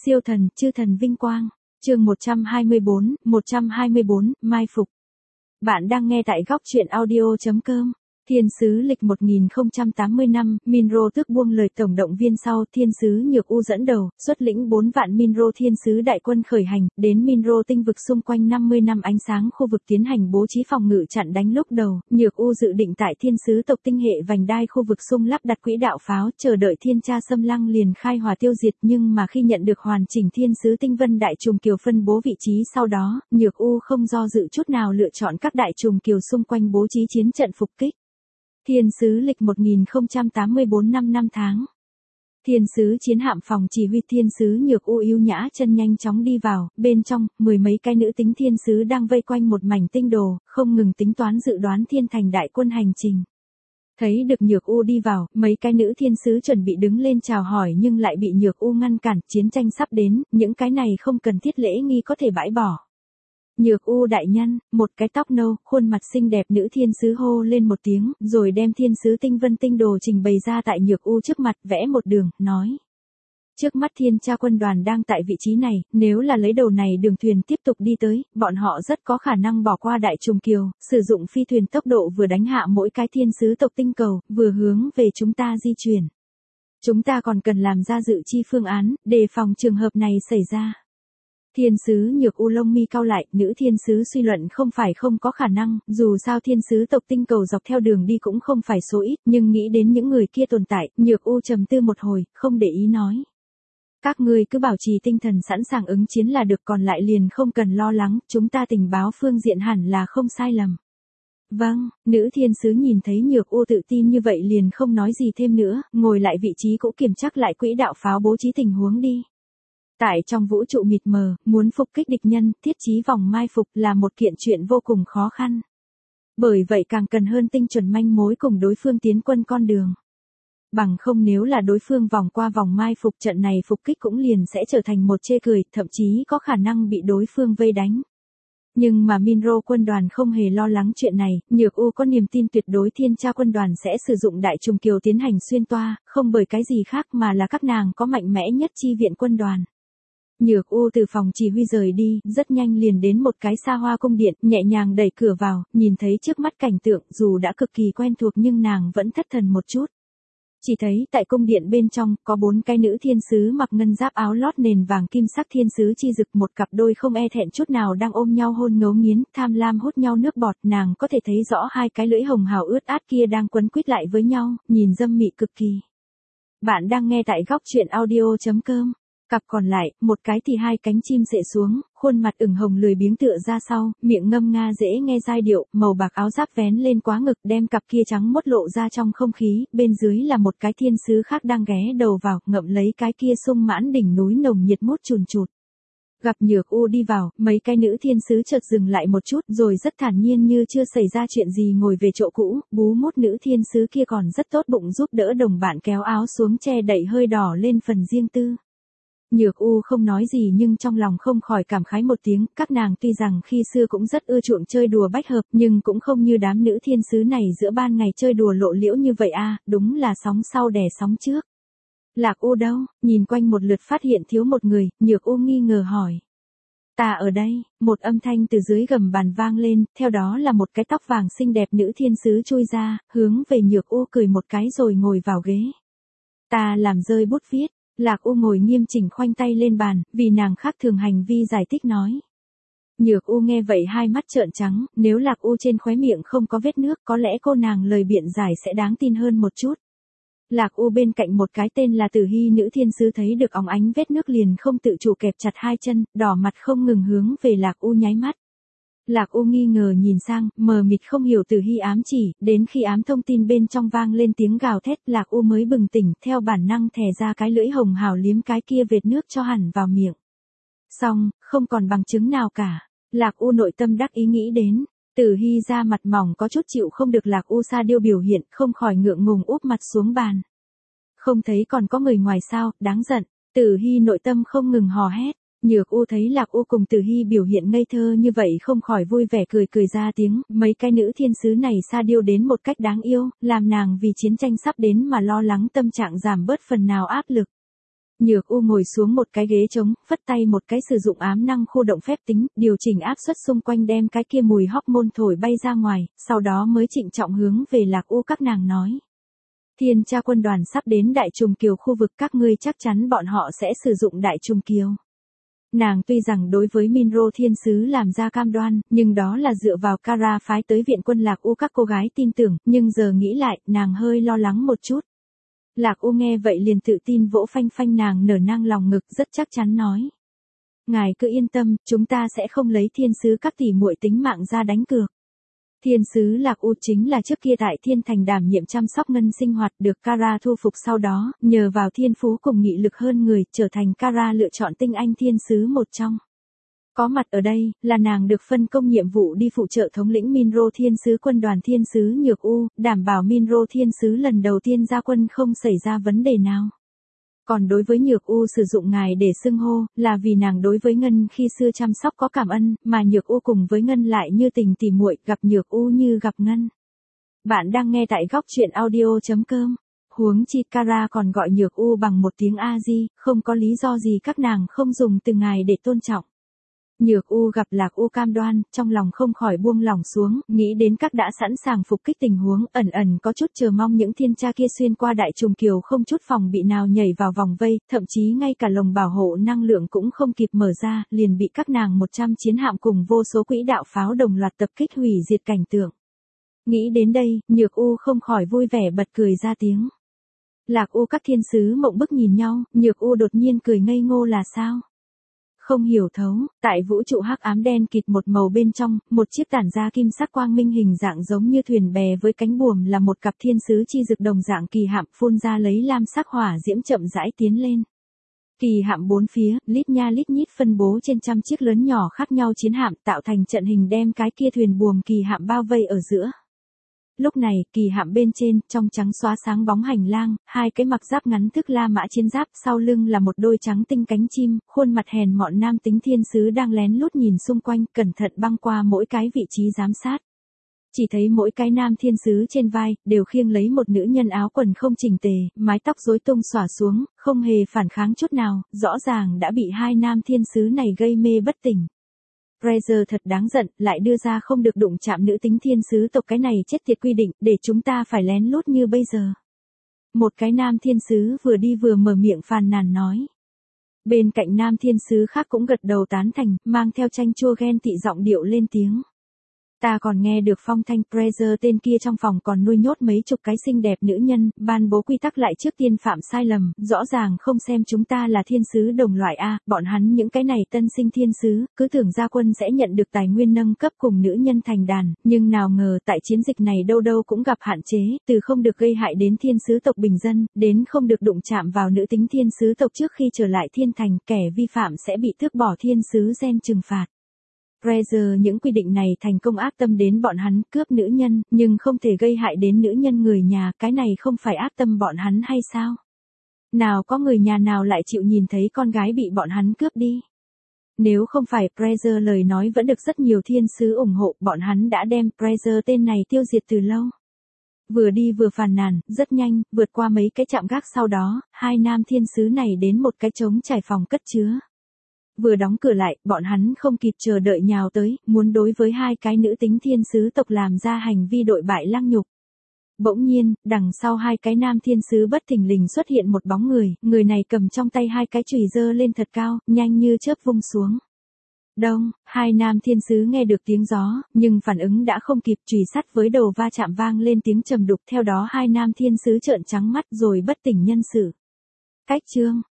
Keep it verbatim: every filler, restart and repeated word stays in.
Siêu thần, chư thần vinh quang. Chương một trăm hai mươi bốn, một trăm hai mươi bốn, mai phục. Bạn đang nghe tại góc truyện audio chấm com. Thiên sứ lịch một nghìn không trăm tám mươi năm, Minro tước buông lời tổng động viên sau, thiên sứ Nhược U dẫn đầu, xuất lĩnh bốn vạn Minro thiên sứ đại quân khởi hành, đến Minro tinh vực xung quanh năm mươi năm ánh sáng khu vực tiến hành bố trí phòng ngự chặn đánh. Lúc đầu, Nhược U dự định tại thiên sứ tộc tinh hệ vành đai khu vực xung lắp đặt quỹ đạo pháo, chờ đợi thiên tra xâm lăng liền khai hỏa tiêu diệt, nhưng mà khi nhận được hoàn chỉnh thiên sứ tinh vân đại trùm kiều phân bố vị trí sau đó, Nhược U không do dự chút nào lựa chọn các đại trùm kiều xung quanh bố trí chiến trận phục kích. Thiên sứ lịch một nghìn không trăm tám mươi bốn năm năm tháng. Thiên sứ chiến hạm phòng chỉ huy thiên sứ Nhược U yếu nhã chân nhanh chóng đi vào, bên trong, mười mấy cái nữ tính thiên sứ đang vây quanh một mảnh tinh đồ, không ngừng tính toán dự đoán thiên thành đại quân hành trình. Thấy được Nhược U đi vào, mấy cái nữ thiên sứ chuẩn bị đứng lên chào hỏi nhưng lại bị Nhược U ngăn cản, chiến tranh sắp đến, những cái này không cần thiết lễ nghi có thể bãi bỏ. Nhược U đại nhân, một cái tóc nâu, khuôn mặt xinh đẹp nữ thiên sứ hô lên một tiếng, rồi đem thiên sứ tinh vân tinh đồ trình bày ra tại Nhược U trước mặt, vẽ một đường, nói. Trước mắt thiên tra quân đoàn đang tại vị trí này, nếu là lấy đầu này đường thuyền tiếp tục đi tới, bọn họ rất có khả năng bỏ qua đại trùng kiều, sử dụng phi thuyền tốc độ vừa đánh hạ mỗi cái thiên sứ tộc tinh cầu, vừa hướng về chúng ta di chuyển. Chúng ta còn cần làm ra dự chi phương án, đề phòng trường hợp này xảy ra. Thiên sứ Nhược U lông mi cau lại, nữ thiên sứ suy luận không phải không có khả năng, dù sao thiên sứ tộc tinh cầu dọc theo đường đi cũng không phải số ít, nhưng nghĩ đến những người kia tồn tại, Nhược U trầm tư một hồi, không để ý nói. Các ngươi cứ bảo trì tinh thần sẵn sàng ứng chiến là được, còn lại liền không cần lo lắng, chúng ta tình báo phương diện hẳn là không sai lầm. Vâng, nữ thiên sứ nhìn thấy Nhược U tự tin như vậy liền không nói gì thêm nữa, ngồi lại vị trí cũ kiểm chắc lại quỹ đạo pháo bố trí tình huống đi. Tại trong vũ trụ mịt mờ, muốn phục kích địch nhân, thiết trí vòng mai phục là một kiện chuyện vô cùng khó khăn. Bởi vậy càng cần hơn tinh chuẩn manh mối cùng đối phương tiến quân con đường. Bằng không nếu là đối phương vòng qua vòng mai phục, trận này phục kích cũng liền sẽ trở thành một chê cười, thậm chí có khả năng bị đối phương vây đánh. Nhưng mà Minro quân đoàn không hề lo lắng chuyện này, Nhược U có niềm tin tuyệt đối thiên tra quân đoàn sẽ sử dụng đại trùng kiều tiến hành xuyên toa, không bởi cái gì khác mà là các nàng có mạnh mẽ nhất chi viện quân đoàn. Nhược U từ phòng chỉ huy rời đi, rất nhanh liền đến một cái xa hoa cung điện, nhẹ nhàng đẩy cửa vào, nhìn thấy trước mắt cảnh tượng, dù đã cực kỳ quen thuộc nhưng nàng vẫn thất thần một chút. Chỉ thấy tại cung điện bên trong, có bốn cái nữ thiên sứ mặc ngân giáp áo lót nền vàng kim sắc thiên sứ chi dực, một cặp đôi không e thẹn chút nào đang ôm nhau hôn ngấu nghiến, tham lam hút nhau nước bọt, nàng có thể thấy rõ hai cái lưỡi hồng hào ướt át kia đang quấn quýt lại với nhau, nhìn dâm mị cực kỳ. Bạn đang nghe tại góc truyện audio chấm com. Cặp còn lại, một cái thì hai cánh chim xệ xuống, khuôn mặt ửng hồng lười biếng tựa ra sau, miệng ngâm nga dễ nghe giai điệu, màu bạc áo giáp vén lên quá ngực, đem cặp kia trắng mốt lộ ra trong không khí, bên dưới là một cái thiên sứ khác đang ghé đầu vào, ngậm lấy cái kia sung mãn đỉnh núi nồng nhiệt mút chùn chụt. Gặp Nhược U đi vào, mấy cái nữ thiên sứ chợt dừng lại một chút, rồi rất thản nhiên như chưa xảy ra chuyện gì ngồi về chỗ cũ, bú mút nữ thiên sứ kia còn rất tốt bụng giúp đỡ đồng bạn kéo áo xuống che đậy hơi đỏ lên phần riêng tư. Nhược U không nói gì nhưng trong lòng không khỏi cảm khái một tiếng, các nàng tuy rằng khi xưa cũng rất ưa chuộng chơi đùa bách hợp, nhưng cũng không như đám nữ thiên sứ này giữa ban ngày chơi đùa lộ liễu như vậy a, đúng là sóng sau đè sóng trước. Lạc U đâu? Nhìn quanh một lượt phát hiện thiếu một người, Nhược U nghi ngờ hỏi. Ta ở đây, một âm thanh từ dưới gầm bàn vang lên, theo đó là một cái tóc vàng xinh đẹp nữ thiên sứ chui ra, hướng về Nhược U cười một cái rồi ngồi vào ghế. Ta làm rơi bút viết. Lạc U ngồi nghiêm chỉnh khoanh tay lên bàn, vì nàng khác thường hành vi giải thích nói. Nhược U nghe vậy hai mắt trợn trắng, nếu Lạc U trên khóe miệng không có vết nước, có lẽ cô nàng lời biện giải sẽ đáng tin hơn một chút. Lạc U bên cạnh một cái tên là Tử Hy nữ thiên sứ thấy được óng ánh vết nước liền không tự chủ kẹp chặt hai chân, đỏ mặt không ngừng hướng về Lạc U nháy mắt. Lạc U nghi ngờ nhìn sang, mờ mịt không hiểu Tử Hy ám chỉ, đến khi ám thông tin bên trong vang lên tiếng gào thét, Lạc U mới bừng tỉnh, theo bản năng thè ra cái lưỡi hồng hào liếm cái kia vệt nước cho hẳn vào miệng. Xong, không còn bằng chứng nào cả. Lạc U nội tâm đắc ý nghĩ đến, Tử Hy ra mặt mỏng có chút chịu không được Lạc U sa điêu biểu hiện, không khỏi ngượng ngùng úp mặt xuống bàn. Không thấy còn có người ngoài sao, đáng giận. Tử Hy nội tâm không ngừng hò hét. Nhược U thấy Lạc U cùng Tử Hy biểu hiện ngây thơ như vậy không khỏi vui vẻ cười cười ra tiếng, mấy cái nữ thiên sứ này sa điêu đến một cách đáng yêu, làm nàng vì chiến tranh sắp đến mà lo lắng tâm trạng giảm bớt phần nào áp lực. Nhược U ngồi xuống một cái ghế trống, phất tay một cái sử dụng ám năng khu động phép tính, điều chỉnh áp suất xung quanh đem cái kia mùi hormone thổi bay ra ngoài, sau đó mới trịnh trọng hướng về Lạc U các nàng nói. Thiên Tra quân đoàn sắp đến Đại Trùng Kiều khu vực, các ngươi chắc chắn bọn họ sẽ sử dụng Đại Trùng Kiều. Nàng tuy rằng đối với Minro thiên sứ làm ra cam đoan, nhưng đó là dựa vào Kara phái tới viện quân Lạc U các cô gái tin tưởng, nhưng giờ nghĩ lại, nàng hơi lo lắng một chút. Lạc U nghe vậy liền tự tin vỗ phanh phanh nàng nở nang lòng ngực, rất chắc chắn nói. Ngài cứ yên tâm, chúng ta sẽ không lấy thiên sứ các tỷ muội tính mạng ra đánh cược. Thiên sứ Lạc U chính là trước kia tại Thiên Thành đảm nhiệm chăm sóc ngân sinh hoạt, được Kara thu phục sau đó, nhờ vào thiên phú cùng nghị lực hơn người, trở thành Kara lựa chọn tinh anh thiên sứ một trong. Có mặt ở đây, là nàng được phân công nhiệm vụ đi phụ trợ thống lĩnh Minro thiên sứ quân đoàn thiên sứ Nhược U, đảm bảo Minro thiên sứ lần đầu tiên ra quân không xảy ra vấn đề nào. Còn đối với Nhược U sử dụng ngài để xưng hô, là vì nàng đối với Ngân khi xưa chăm sóc có cảm ơn, mà Nhược U cùng với Ngân lại như tình tỉ muội, gặp Nhược U như gặp Ngân. Bạn đang nghe tại góc truyện audio chấm com. Huống chi Kara còn gọi Nhược U bằng một tiếng A-di, không có lý do gì các nàng không dùng từ ngài để tôn trọng. Nhược U gặp Lạc U cam đoan, trong lòng không khỏi buông lỏng xuống, nghĩ đến các đã sẵn sàng phục kích tình huống, ẩn ẩn có chút chờ mong những thiên tra kia xuyên qua Đại Trùng Kiều không chút phòng bị nào nhảy vào vòng vây, thậm chí ngay cả lồng bảo hộ năng lượng cũng không kịp mở ra, liền bị các nàng một trăm chiến hạm cùng vô số quỹ đạo pháo đồng loạt tập kích hủy diệt cảnh tượng. Nghĩ đến đây, Nhược U không khỏi vui vẻ bật cười ra tiếng. Lạc U các thiên sứ mộng bức nhìn nhau, Nhược U đột nhiên cười ngây ngô là sao? Không hiểu thấu, tại vũ trụ hắc ám đen kịt một màu bên trong, một chiếc tản ra kim sắc quang minh hình dạng giống như thuyền bè với cánh buồm là một cặp thiên sứ chi dực đồng dạng kỳ hạm phun ra lấy lam sắc hỏa diễm chậm rãi tiến lên. Kỳ hạm bốn phía, lít nha lít nhít phân bố trên trăm chiếc lớn nhỏ khác nhau chiến hạm tạo thành trận hình đem cái kia thuyền buồm kỳ hạm bao vây ở giữa. Lúc này, kỳ hạm bên trên, trong trắng xóa sáng bóng hành lang, hai cái mặc giáp ngắn thức La Mã chiến giáp, sau lưng là một đôi trắng tinh cánh chim, khuôn mặt hèn mọn nam tính thiên sứ đang lén lút nhìn xung quanh, cẩn thận băng qua mỗi cái vị trí giám sát. Chỉ thấy mỗi cái nam thiên sứ trên vai, đều khiêng lấy một nữ nhân áo quần không chỉnh tề, mái tóc rối tung xõa xuống, không hề phản kháng chút nào, rõ ràng đã bị hai nam thiên sứ này gây mê bất tỉnh. Fraser thật đáng giận, lại đưa ra không được đụng chạm nữ tính thiên sứ tộc cái này chết tiệt quy định, để chúng ta phải lén lút như bây giờ. Một cái nam thiên sứ vừa đi vừa mở miệng phàn nàn nói. Bên cạnh nam thiên sứ khác cũng gật đầu tán thành, mang theo chanh chua ghen tị giọng điệu lên tiếng. Ta còn nghe được phong thanh Fraser tên kia trong phòng còn nuôi nhốt mấy chục cái xinh đẹp nữ nhân, ban bố quy tắc lại trước tiên phạm sai lầm, rõ ràng không xem chúng ta là thiên sứ đồng loại A, bọn hắn những cái này tân sinh thiên sứ, cứ tưởng gia quân sẽ nhận được tài nguyên nâng cấp cùng nữ nhân thành đàn, nhưng nào ngờ tại chiến dịch này đâu đâu cũng gặp hạn chế, từ không được gây hại đến thiên sứ tộc bình dân, đến không được đụng chạm vào nữ tính thiên sứ tộc trước khi trở lại thiên thành, kẻ vi phạm sẽ bị tước bỏ thiên sứ gen trừng phạt. Fraser những quy định này thành công ác tâm đến bọn hắn cướp nữ nhân, nhưng không thể gây hại đến nữ nhân người nhà, cái này không phải ác tâm bọn hắn hay sao? Nào có người nhà nào lại chịu nhìn thấy con gái bị bọn hắn cướp đi? Nếu không phải Fraser lời nói vẫn được rất nhiều thiên sứ ủng hộ, bọn hắn đã đem Fraser tên này tiêu diệt từ lâu. Vừa đi vừa phàn nàn, rất nhanh, vượt qua mấy cái trạm gác sau đó, hai nam thiên sứ này đến một cái trống trải phòng cất chứa. Vừa đóng cửa lại, bọn hắn không kịp chờ đợi nhào tới, muốn đối với hai cái nữ tính thiên sứ tộc làm ra hành vi đội bại lăng nhục. Bỗng nhiên, đằng sau hai cái nam thiên sứ bất thình lình xuất hiện một bóng người, người này cầm trong tay hai cái chùy giơ lên thật cao, nhanh như chớp vung xuống. Đông, hai nam thiên sứ nghe được tiếng gió, nhưng phản ứng đã không kịp, chùy sắt với đầu va chạm vang lên tiếng trầm đục, theo đó hai nam thiên sứ trợn trắng mắt rồi bất tỉnh nhân sự. Cách chương